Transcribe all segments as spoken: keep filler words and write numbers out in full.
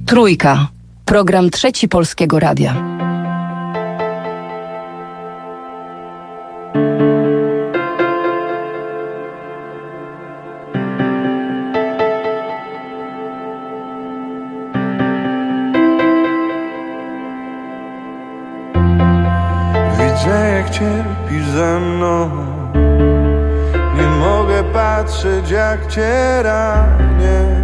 Trójka. Program Trzeci Polskiego Radia. Widzę, jak cierpisz ze mną. Nie mogę patrzeć, jak cię ranię.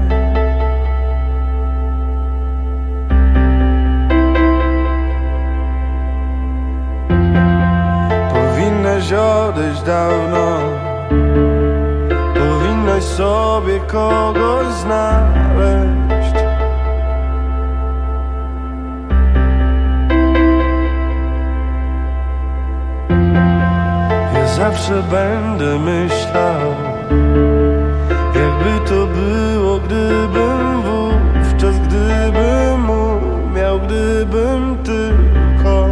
Powinnaś odejść dawno. Powinnaś sobie kogoś znaleźć. Ja zawsze będę myślał, jakby to było, gdybym wówczas, gdybym umiał, gdybym tylko.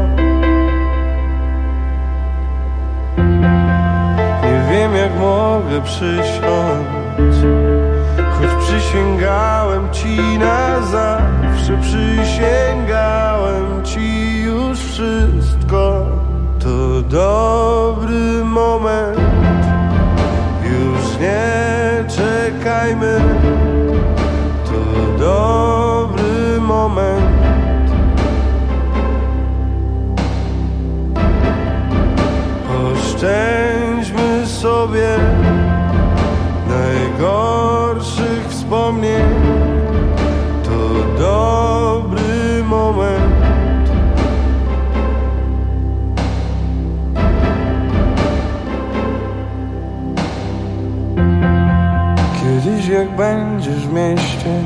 Nie wiem, jak mogę przysiąc, choć przysięgałem ci na zawsze, przysięgałem ci już wszystko. To dobry moment, już nie czekajmy. To dobry moment. Oszczędźmy sobie najgorszych wspomnień. To dobry moment. Kiedyś, jak będziesz w mieście,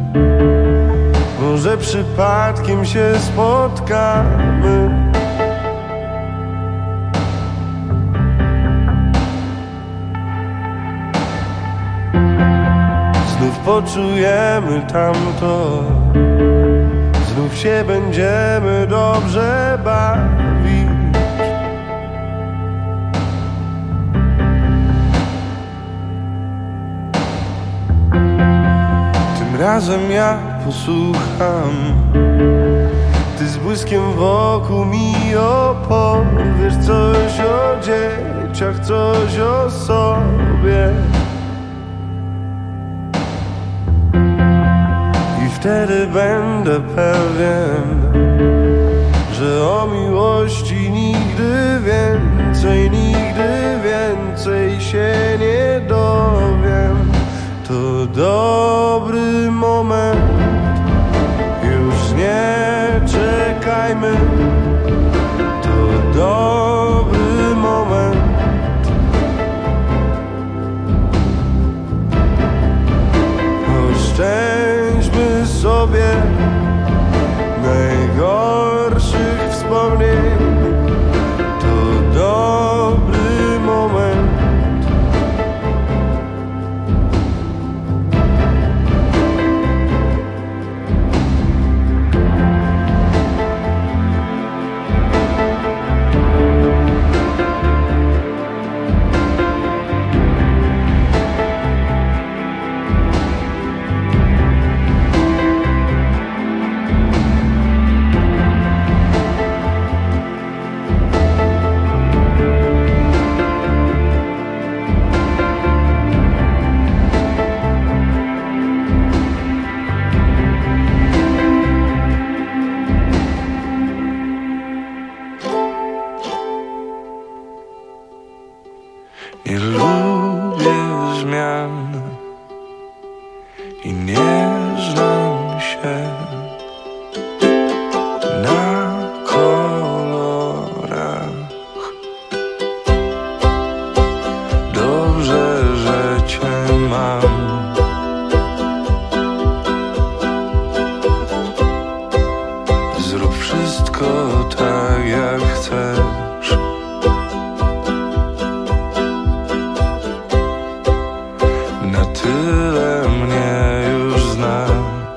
może przypadkiem się spotkamy. Znów poczujemy tamto, znów się będziemy dobrze bawić. Tym razem ja posłucham, ty z błyskiem wokół mi opowiesz coś o dzieciach, coś o sobie. I wtedy będę pewien, że o miłości nigdy więcej, nigdy więcej się nie dowiem. To dobry moment, już nie czekajmy. To dobry moment. Oszczędźmy sobie najgorszych wspomnień. To dobry moment. Nie lubię zmian i nie znam się na kolorach. Dobrze, że cię mam. Zrób wszystko tak, jak chcesz. Na tyle mnie już znasz.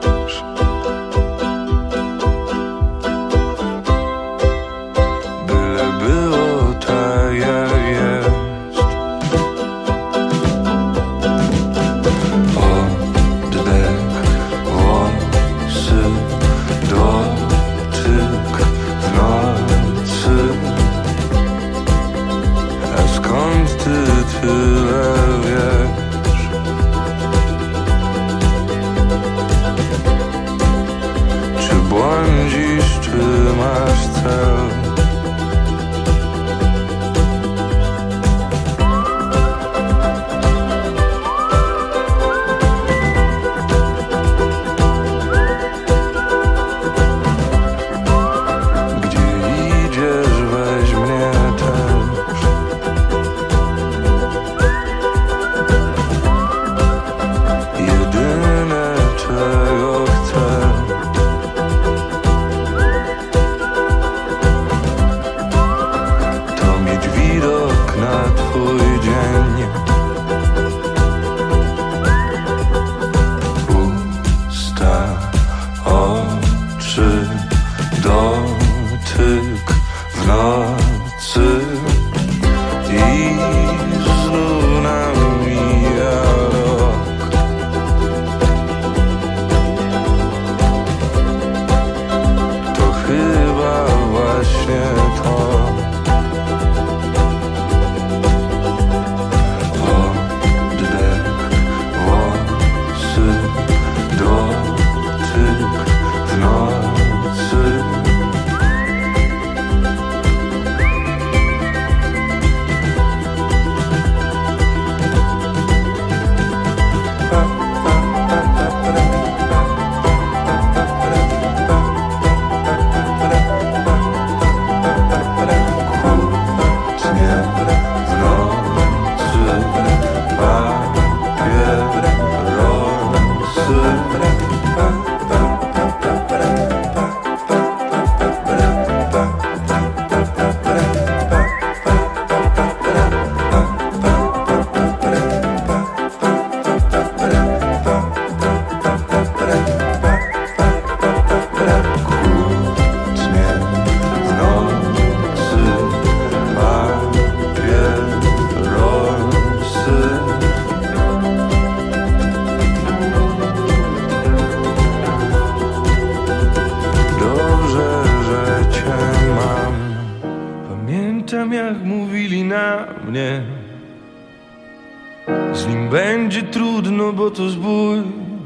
Z nim będzie trudno, bo to zbój.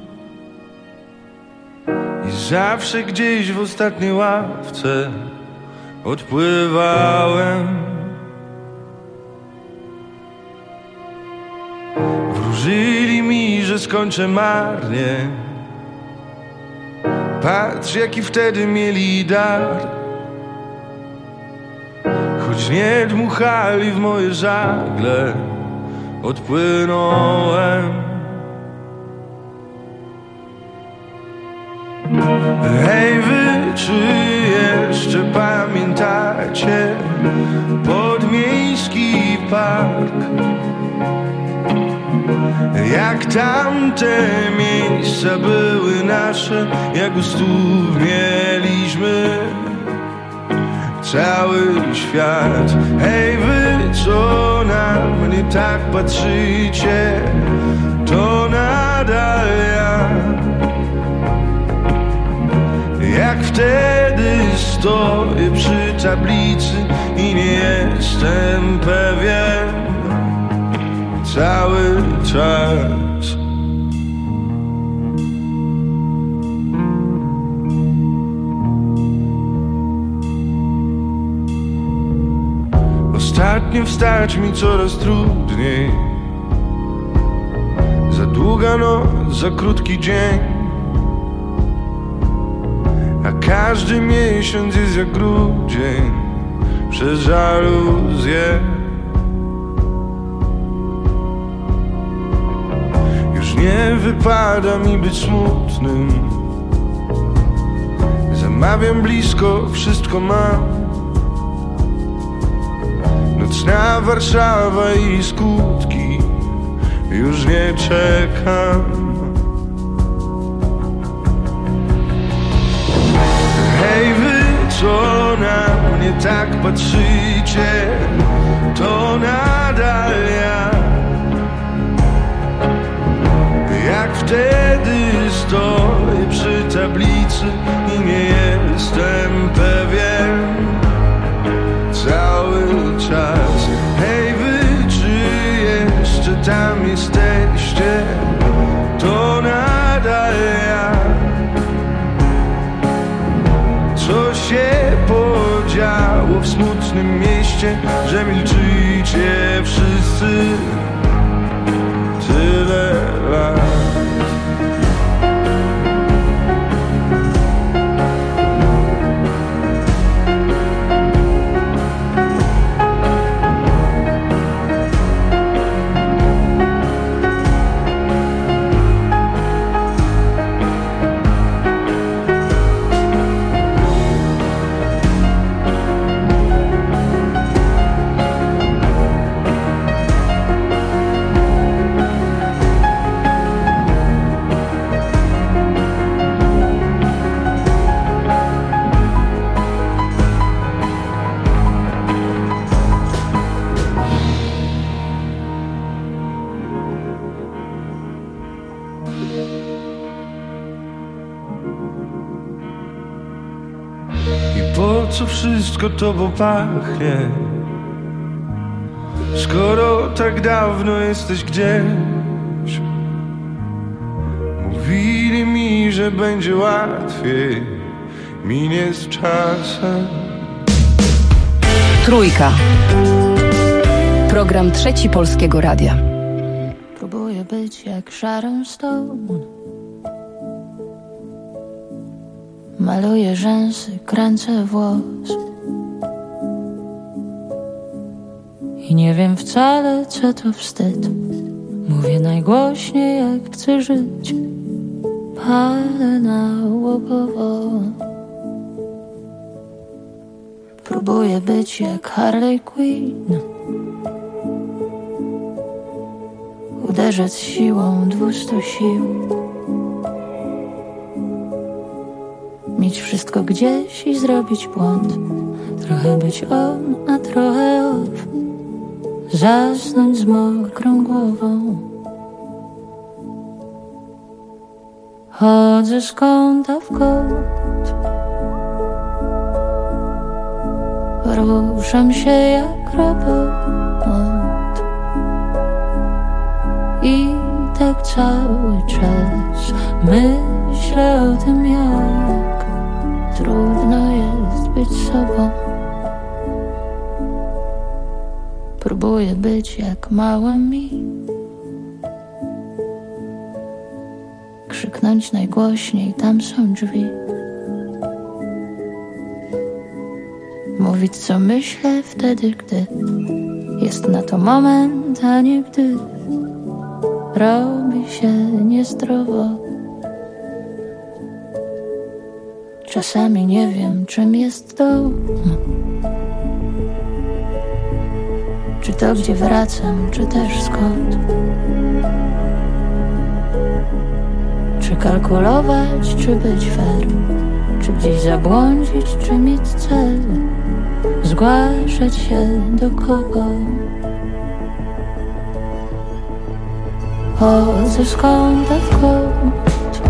I zawsze gdzieś w ostatniej ławce odpływałem. Wróżyli mi, że skończę marnie. Patrz, jaki wtedy mieli dar. Choć nie dmuchali w moje żagle, odpłynąłem. Hej wy, czy jeszcze pamiętacie podmiejski park? Jak tamte miejsca były nasze, jak u stóp mieliśmy cały świat. Hej wy, co na mnie tak patrzycie, to nadal ja. Jak wtedy stoję przy tablicy i nie jestem pewien cały czas. Ostatnio wstać mi coraz trudniej. Za długa noc, za krótki dzień. A każdy miesiąc jest jak grudzień przez żaluzję. Już nie wypada mi być smutnym. Zamawiam blisko, wszystko mam. Nocna Warszawa i skutki, już nie czekam. Hej wy, co na mnie tak patrzycie, to nadal ja. Jak wtedy stoję przy tablicy i nie jestem pewien cały czas. Hej wy, czy jeszcze tam jesteście, to nadal ja. Co się podziało w smutnym mieście, że milczycie wszyscy tyle lat? Po co wszystko tobą pachnie, skoro tak dawno jesteś gdzieś? Mówili mi, że będzie łatwiej, minie z czasem. Trójka. Program Trzeci Polskiego Radia. Próbuję być jak Sharon Stone. Maluję rzęsy, kręcę włos i nie wiem wcale, co to wstyd. Mówię najgłośniej, jak chcę żyć. Palę na łopowo. Próbuję być jak Harley Quinn. Uderzać siłą dwustu sił. Mieć wszystko gdzieś i zrobić błąd. Trochę być on, a trochę off. Zasnąć z mokrą głową. Chodzę z kąta w kąt. Ruszam się jak robot. I tak cały czas myślę o tym, jak trudno jest być sobą. Próbuję być jak małym mi, krzyknąć najgłośniej, tam są drzwi. Mówić co myślę wtedy, gdy jest na to moment, a nie gdy robi się niezdrowo. Czasami nie wiem, czym jest dom. Czy to, gdzie wracam, czy też skąd? Czy kalkulować, czy być fair? Czy gdzieś zabłądzić, czy mieć cel? Zgłaszać się do kogo? Chodzę z kąta w kąt.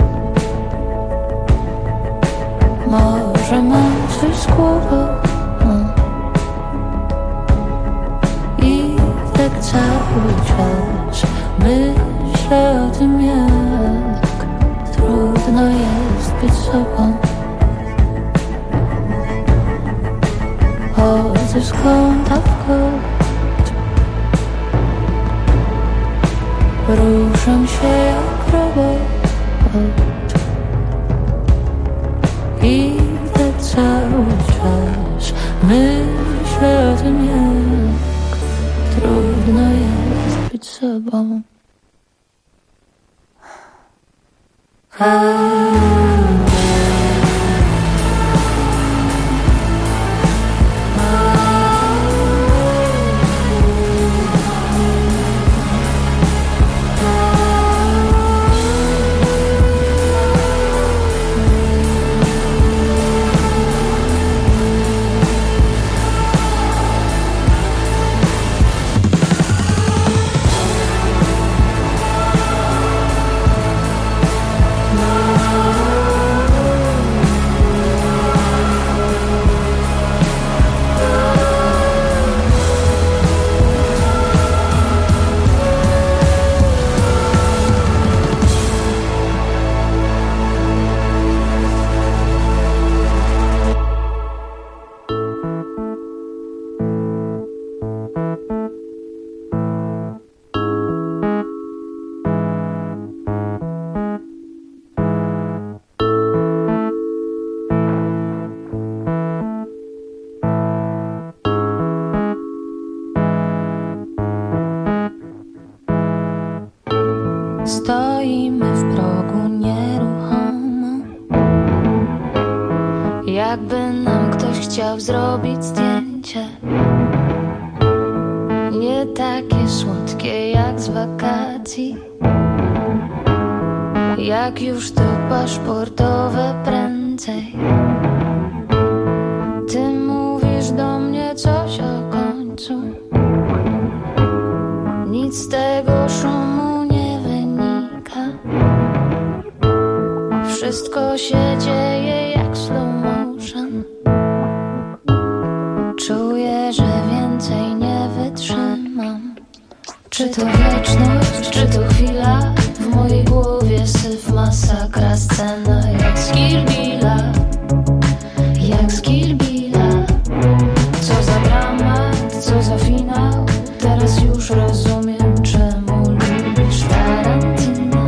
Może mam coś z głową. I tak cały czas myślę o tym, jak trudno jest być sobą. Chodzę z kąta w kąt. Ruszam się jak robot. I tak cały czas myślę o tym, jak trudno jest być sobą. Stoimy w progu nieruchomo, jakby nam ktoś chciał zrobić zdjęcie. Nie takie słodkie jak z wakacji, jak już to paszportowe prędzej. Ty mówisz do mnie coś o końcu, nic z tego szumu nie wynika. Wszystko się dzieje jak slow motion. Czuję, że więcej nie wytrzymam. Czy to wieczność, czy to chwila? W mojej głowie syf, masakra, scena jak z Kill Billa. Jak z Kill Billa. Co za dramat, co za finał. Teraz już rozumiem, czemu lubisz Tarantina.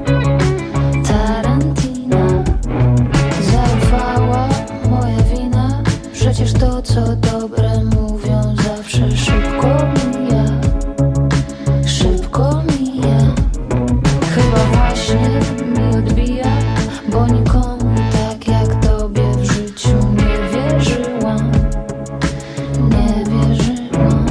Tarantina. Zaufała, moja wina. Przecież to, co dobre mówią, zawsze szybko mija. Szybko mija. Chyba właśnie mi odbija, bo nikomu tak jak tobie w życiu nie wierzyłam. Nie wierzyłam.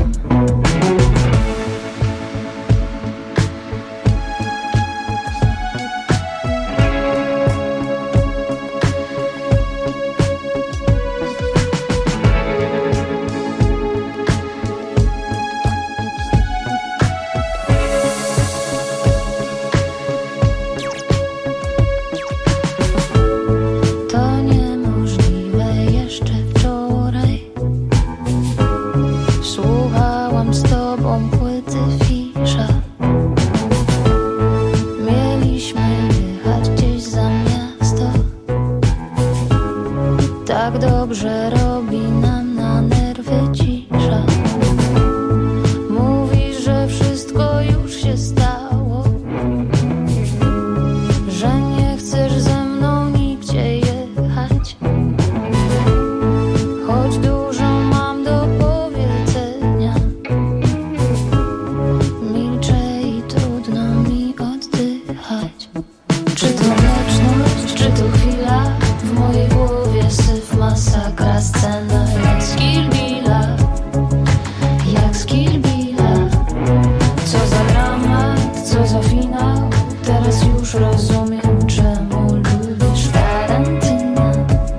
teraz już rozumiem, czemu lubisz Tarantina.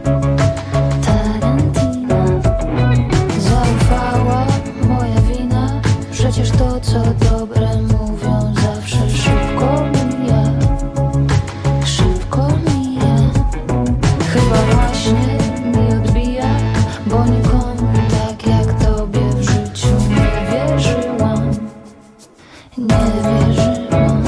Tarantina. Zaufała, moja wina. Przecież to, co dobre mówią, zawsze szybko mija. Szybko mija. Chyba właśnie mi odbija, bo nikomu tak jak tobie w życiu nie wierzyłam. Nie wierzyłam.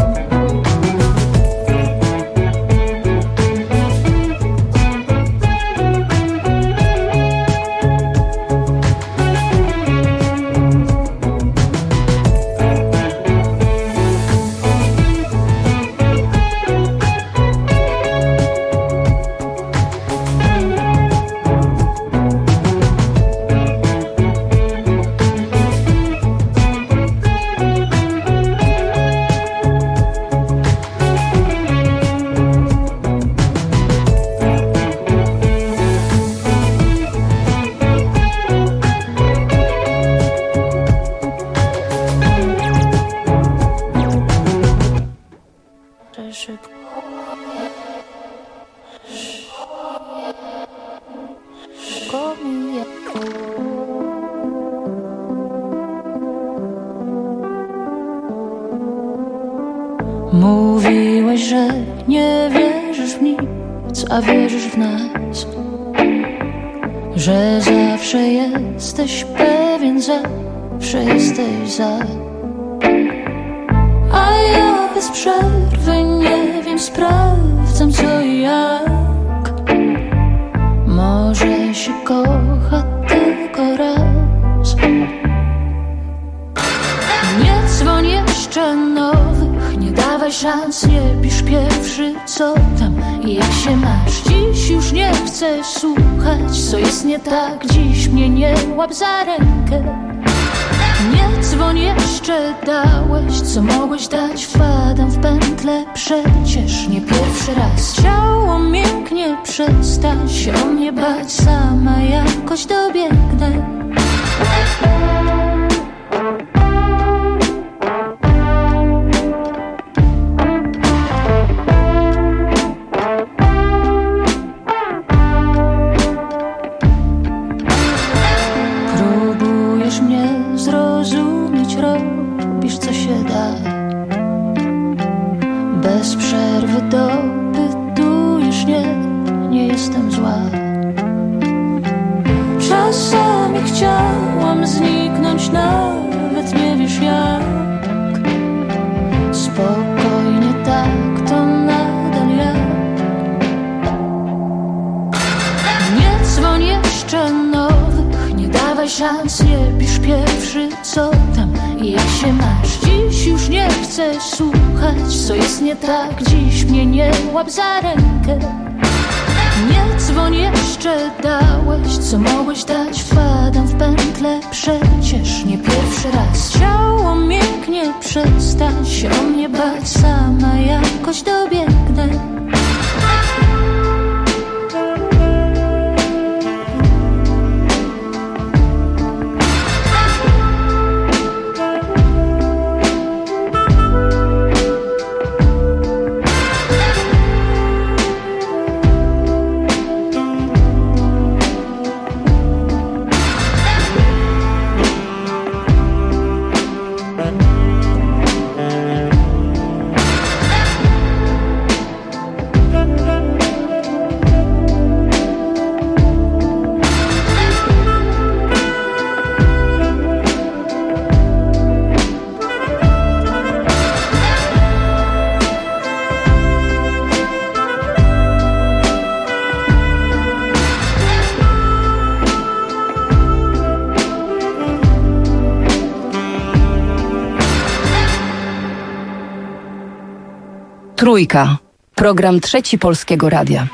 Mówiłeś, że nie wierzysz w nic, a wierzysz w nas. Że zawsze jesteś pewien, zawsze jesteś za. A ja bez przerwy nie wiem, sprawdzam co i jak. Może się kocha tylko raz. Nie dzwoń jeszcze nowych, nie dawaj szans, nie pisz pierwszy co tam i jak się masz. Dziś już nie chcę słuchać, co jest nie tak, dziś mnie nie łap za rękę. Nie dzwoń jeszcze, dałeś co mogłeś dać, wpadam w pętlę, przecież nie pierwszy raz. Ciało mięknie, przestań się o mnie bać, sama jakoś dobiegnę. Próbujesz mnie zrozumieć, robisz co się da. Bez przerwy dopytujesz, nie, nie jestem zła. Czasami chciałam zniknąć, nawet nie wiesz jak. Spokojnie tak, to nadal ja. Nie dzwoń jeszcze nowych, nie dawaj szans, nie pisz pierwszy co tam i jak się masz. Dziś już nie chcę słuchać, co jest nie tak, dziś mnie nie łap za rękę. Nie dzwoń jeszcze, dałeś co mogłeś dać, wpadam w pętlę, przecież nie pierwszy raz. Ciało mięknie, przestań się o mnie bać, sama jakoś dobiegnę. Trójka. Program Trzeci Polskiego Radia.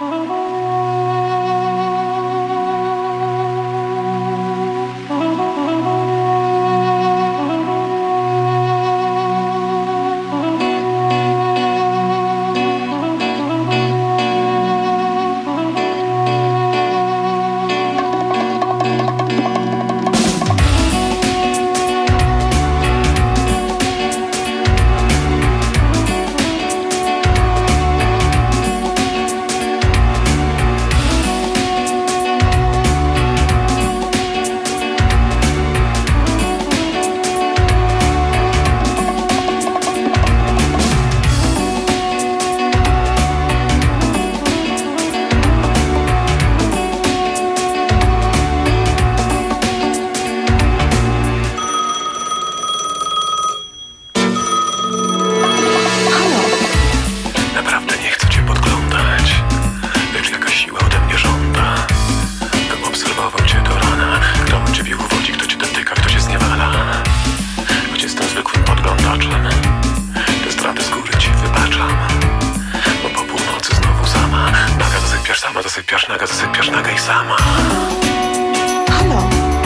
naga, zasypiasz naga i sama. Halo?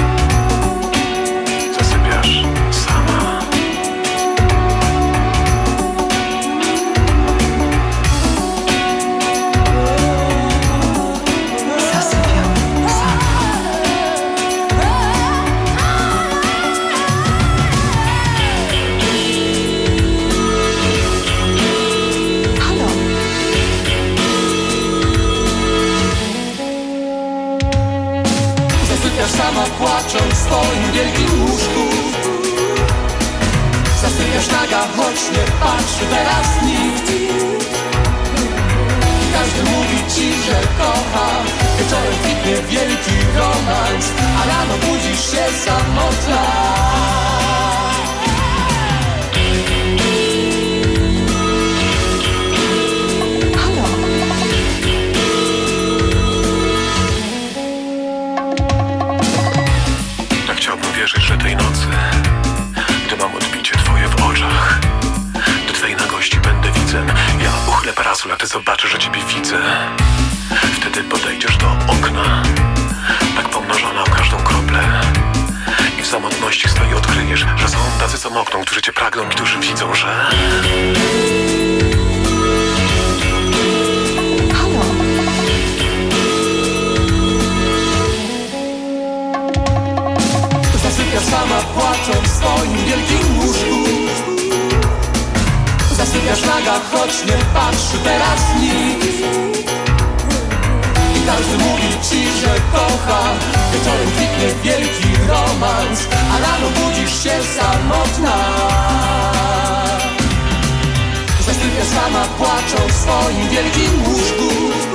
Zasypiasz sama. Zasypiam sama. Halo? Zasypiasz sama, płacząc w swoim wielkim łóżku. Zasypiasz naga, choć nie patrzy teraz nikt. I każdy mówi ci, że kocha. Wieczorem kwitnie wielki romans, a rano budzisz się samotna. Halo? Tak chciałbym wierzyć, że tej nocy, gdy mam odbicie twoje w oczach, do twojej nagości będę widzem. Ja uchylę parasol, a ty zobaczysz, że ciebie widzę. Wtedy podejdziesz do okna, tak pomnożona o każdą kroplę, i w samotności stoi odkryjesz, że są tacy, co mokną, którzy cię pragną i którzy widzą, że... Halo? Zasypiasz sama, płacząc w swoim wielkim łóżku. Zasypiasz naga, choć nie patrzy teraz nikt. I każdy mówi ci, że kocha. Wieczorem kwitnie wielki romans, a rano budzisz się samotna. Zasypiasz sama, płacząc w swoim wielkim łóżku.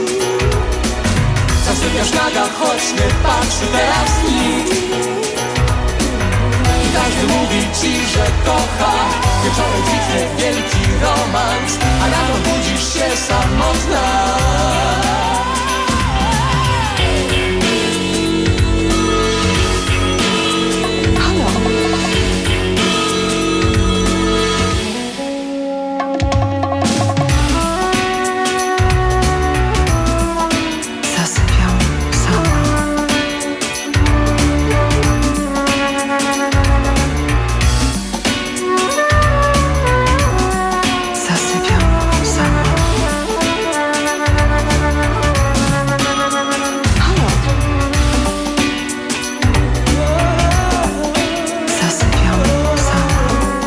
Zasypiasz naga, choć nie patrzy teraz nikt. I każdy mówi ci, że kocha. Wieczorem kwitnie wielki romans, a rano budzisz się samotna. Zasypiam sama. Zasypiam sama. Halo? Zasypiam sama.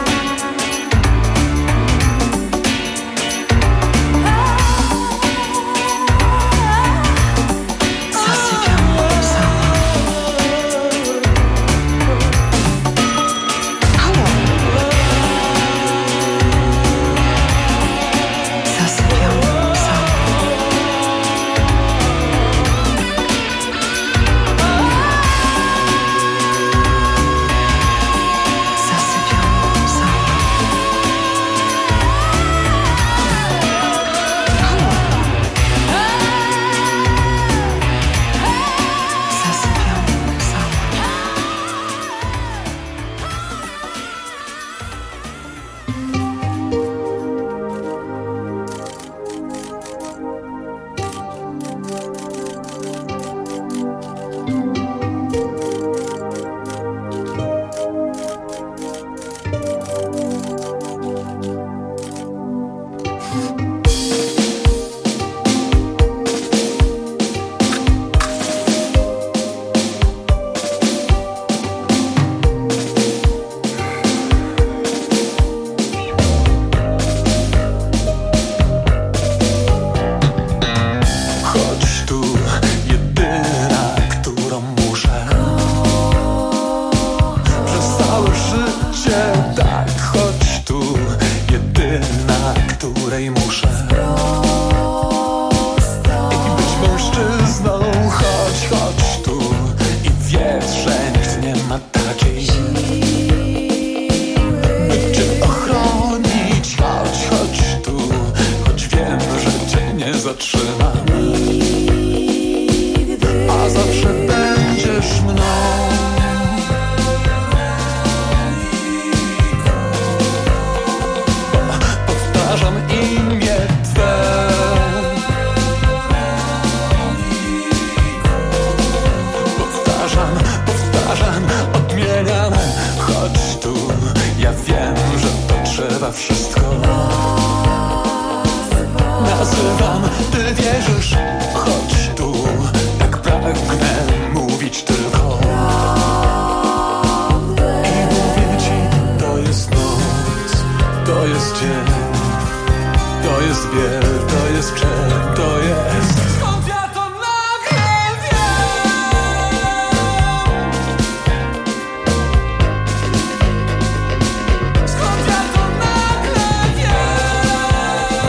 Zasypiam sama. Halo? Zasypiam sama. Zasypiam sama. Halo? Zasypiam sama. Chodź tu, jedyna, którą muszę. Przez całe życie, tak. Chodź tu, jedyna, której muszę. I być mężczyzną. Chodź, chodź tu i wiedz, że nikt nie ma takiej, by cię ochronić. Chodź, chodź tu, choć wiem, że cię nie zatrzymam. A zawsze będziesz mną. Powtarzam imię Twe. wierzysz. Chodź tu, tak pragnę mówić tylko i mówię ci, to jest noc, to jest dzień, to jest biel, to jest czerń, to jest... Skąd ja to nagle wiem? Skąd ja to nagle wiem?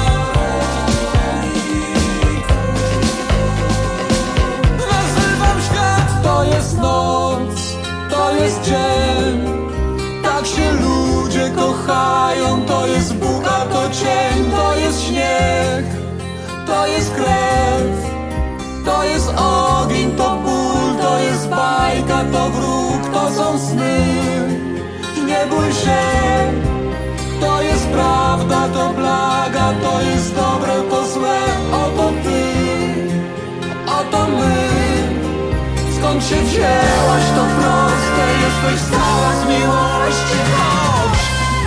Nazywam świat, to jest noc, to jest dzień. Tak się ludzie kochają, to jest Bóg, a to cień, to jest śnieg, to jest krew, to jest ogień, to ból, to jest bajka, to wróg, to są sny. Nie bój się, to jest prawda, to blaga, to jest dobre, to złe, oto ty, oto my. Skąd się wzięłaś, to proste, jesteś cała z miłości, chodź.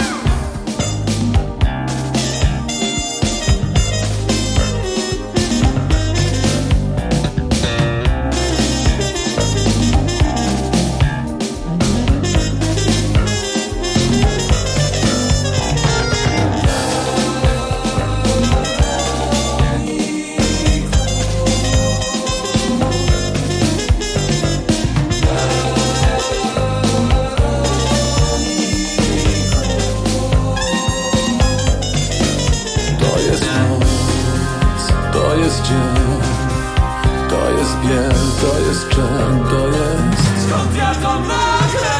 To jest biel, to jest czerń, to jest... Skąd ja to nagle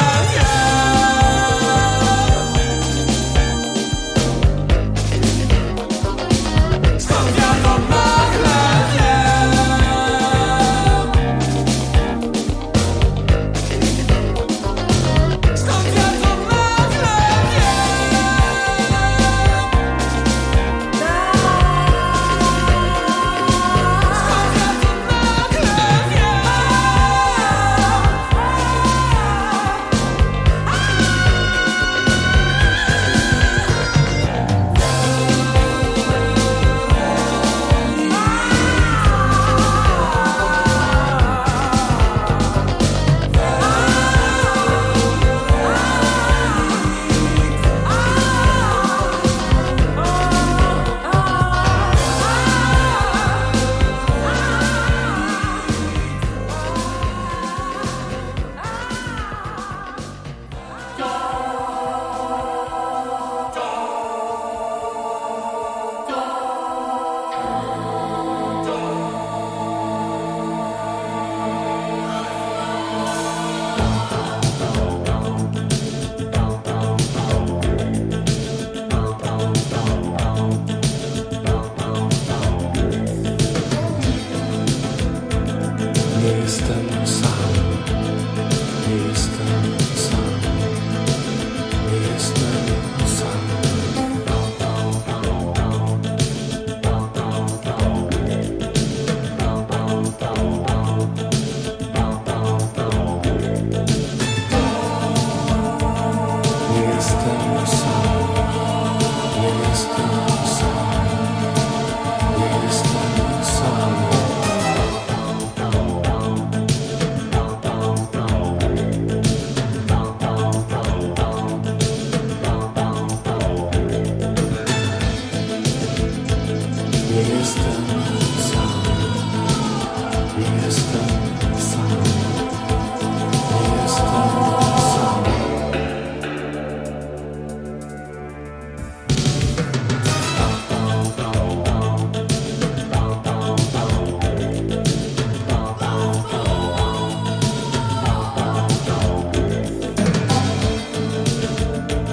wiem? Skąd ja to nagle wiem? Skąd ja to nagle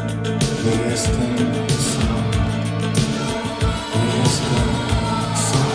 Nie jestem sam, nie jestem sam.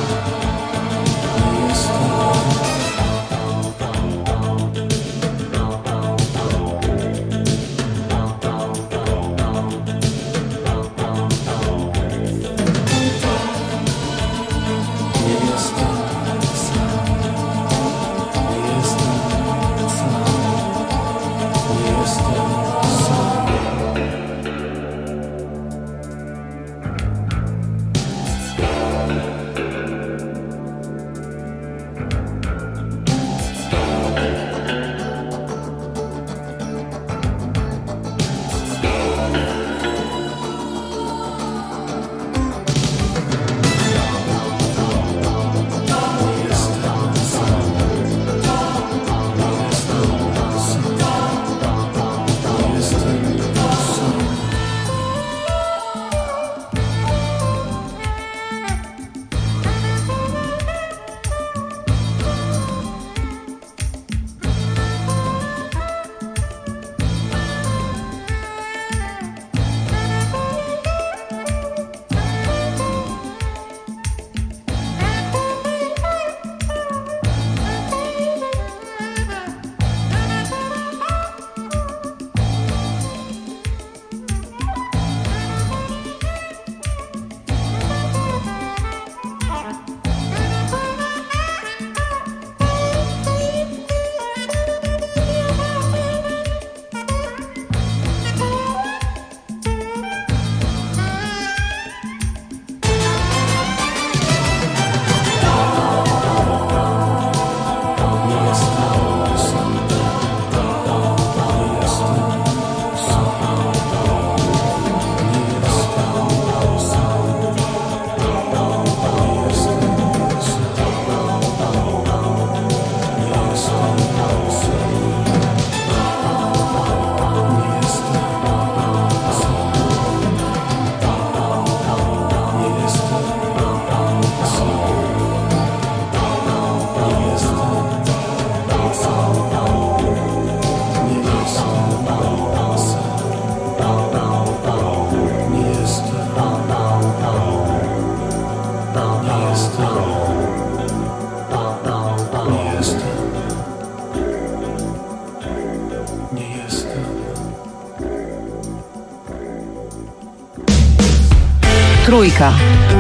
Trójka.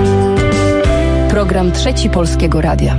Program Trzeci Polskiego Radia.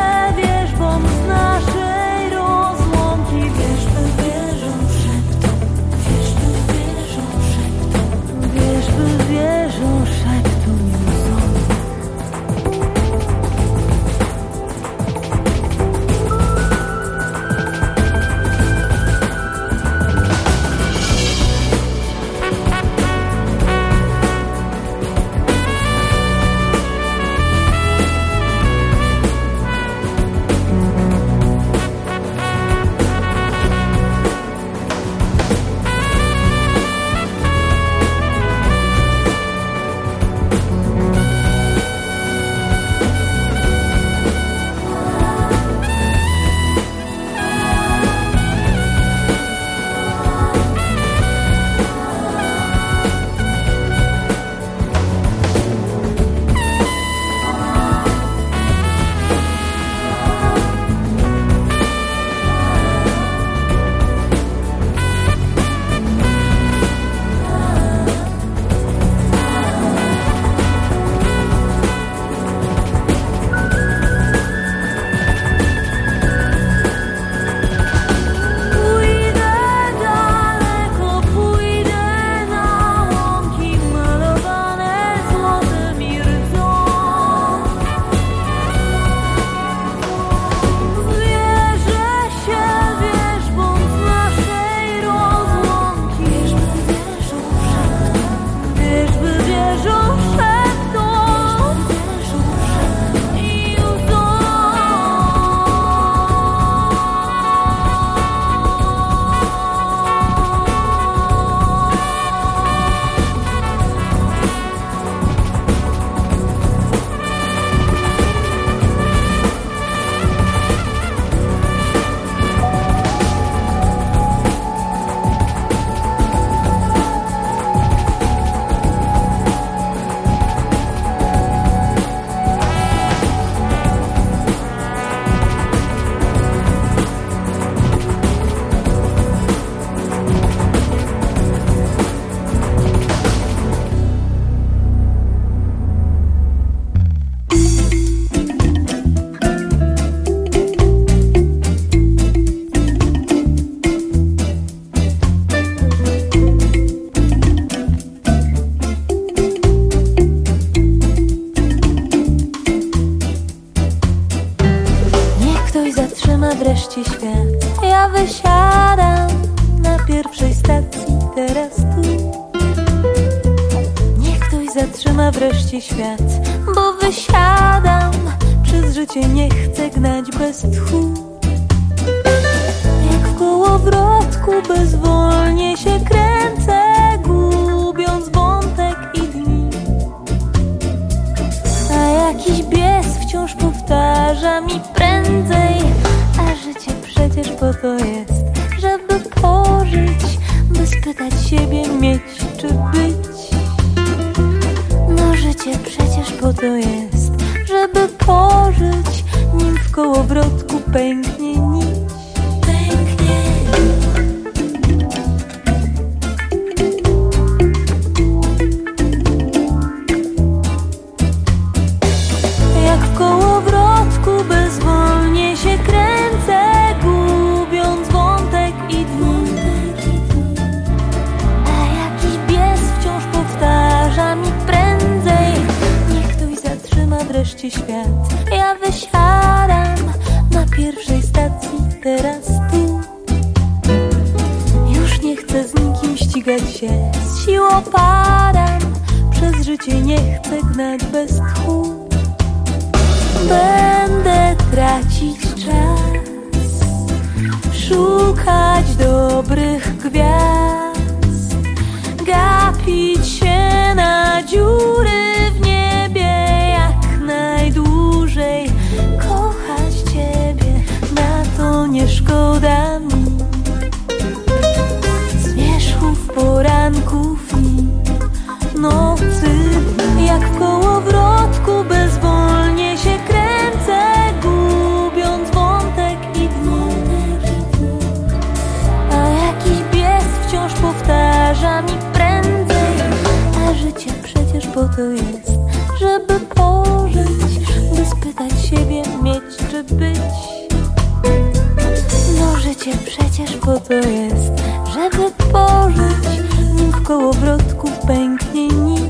Wierzę się, wiesz, bo z naszej rozłąki wiesz, wierzą szeptom. zatrzyma wreszcie świat, bo wysiadam, przez życie nie chcę gnać bez tchu. Jak w kołowrotku bezwolnie się kręcę, gubiąc wątek i dni. A jakiś bies wciąż powtarza mi prędzej, a życie przecież po to jest, żeby pożyć, by spytać siebie mieć czy być. No życie przecież po to jest, żeby pożyć, nim w kołowrotku pęknie nić. Pęknie. Jak w kołowrotku bezwolnie się kręcę, gubiąc wątek i dni. A jakiś bies wciąż powtarza mi prędzej, niech ktoś zatrzyma wreszcie świat. Ja wysiadam na pierwszej stacji, teraz tu. Już nie chcę z nikim ścigać się, z siłą padam, przez życie nie chcę gnać bez tchu. Będę tracić czas, szukać dobrych gwiazd, gapić się na dziury w niebie jak najdłużej, kochać Ciebie, na to nie szkoda mi zmierzchów, poranków i nocy. Jak w kołowrotku bezwolnie się kręcę, gubiąc wątek i dni. A jakiś bies wciąż powtarza mi prędzej, a życie przecież po to jest, żeby pożyć, by spytać siebie mieć czy być. No życie przecież po to jest, żeby pożyć, nim w kołowrotku pęknie nić.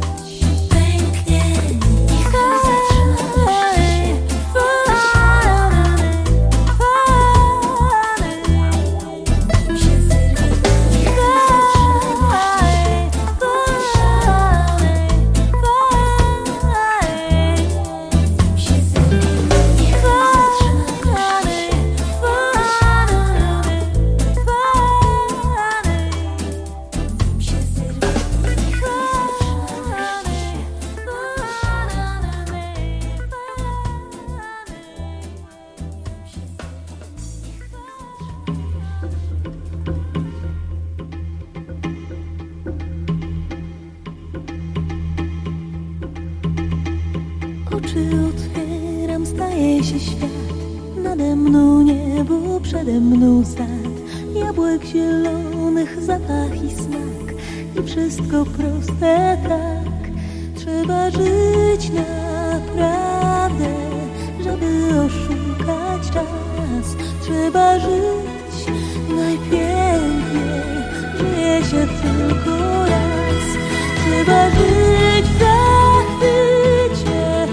Oczy otwieram, staje się świat, nade mną niebo, przede mną sad, jabłek zielonych, zapach i smak i wszystko proste tak. Trzeba żyć naprawdę, żeby oszukać czas. Trzeba żyć najpiękniej, żyje się tylko raz. Trzeba żyć w zachwycie,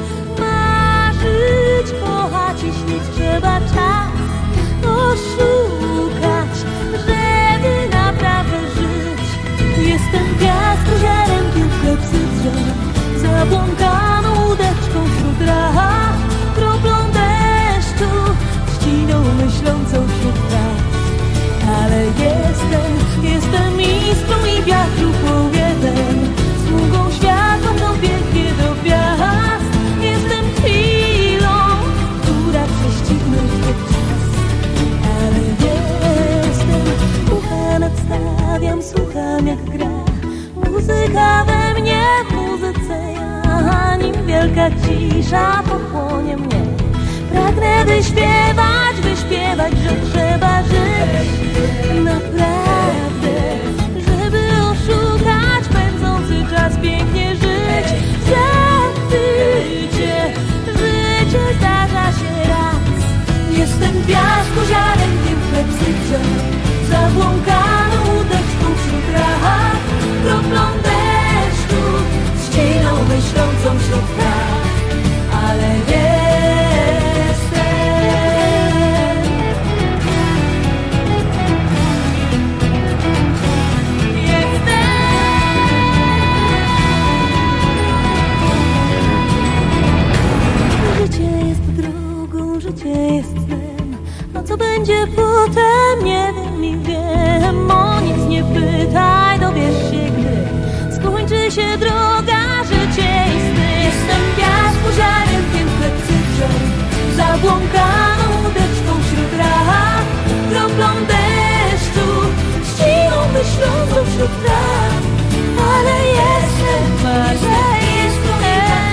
marzyć, kochać i śnić. Trzeba czas oszukać, żeby naprawdę żyć. Jestem piasku, ziarenkiem w klepsydrze, zabłąkaną łódeczką wśród rach, kroplą deszczu, trzciną myślącą wśród traw. Ale jestem, jestem iskrą i wiatru powietem, smugą światą dobiegnie do gwiazd. Jestem chwilą, która prześcignie się czas. Ale jestem, ucha nadstawiam, słucham jak gra muzyka we mnie, w muzyce ja, nim wielka cisza pochłonie mnie. Pragnę wyśpiewać, wyśpiewać, że trzeba żyć naprawdę, żeby oszukać pędzący czas, pięknie żyć. Zachwycie, życie zdarza się raz. Jestem piasku, ziarenkiem w klepsydrze, zabłąkaną łódeczką wśród rach, kroplą deszczu, trzciną myślącą wśród traw. Ale jestem, kończy się droga, że ciężny. Jestem piasku, ziarenkiem w cyfrze, zabłąkaną deczką wśród rach, kroplą deszczu, ściną myślącą wśród traw. Ale jestem marzę, jestem,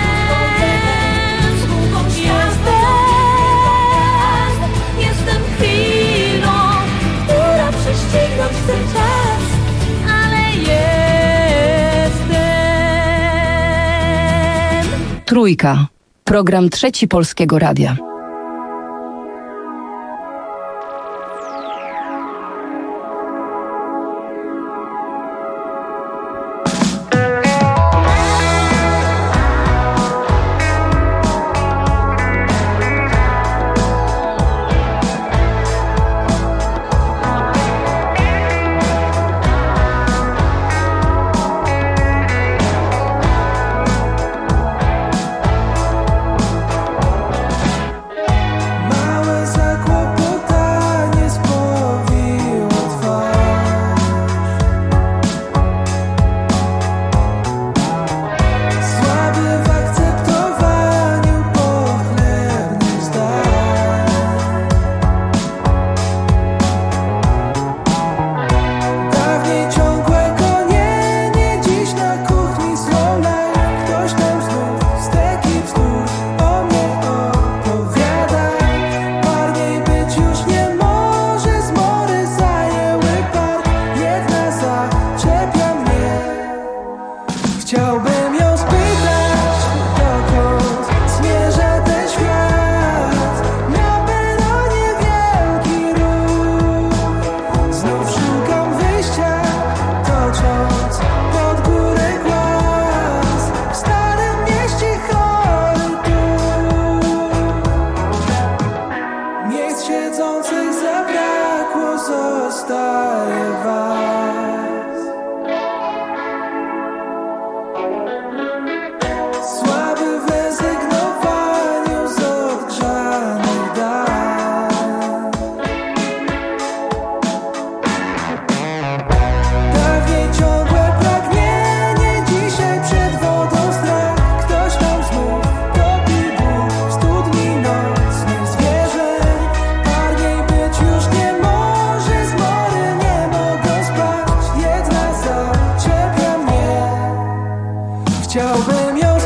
jestem, jestem chwilą, która prześcignąć chce czas, ale jestem. Trójka. Program Trzeci Polskiego Radia. Chciałbym ją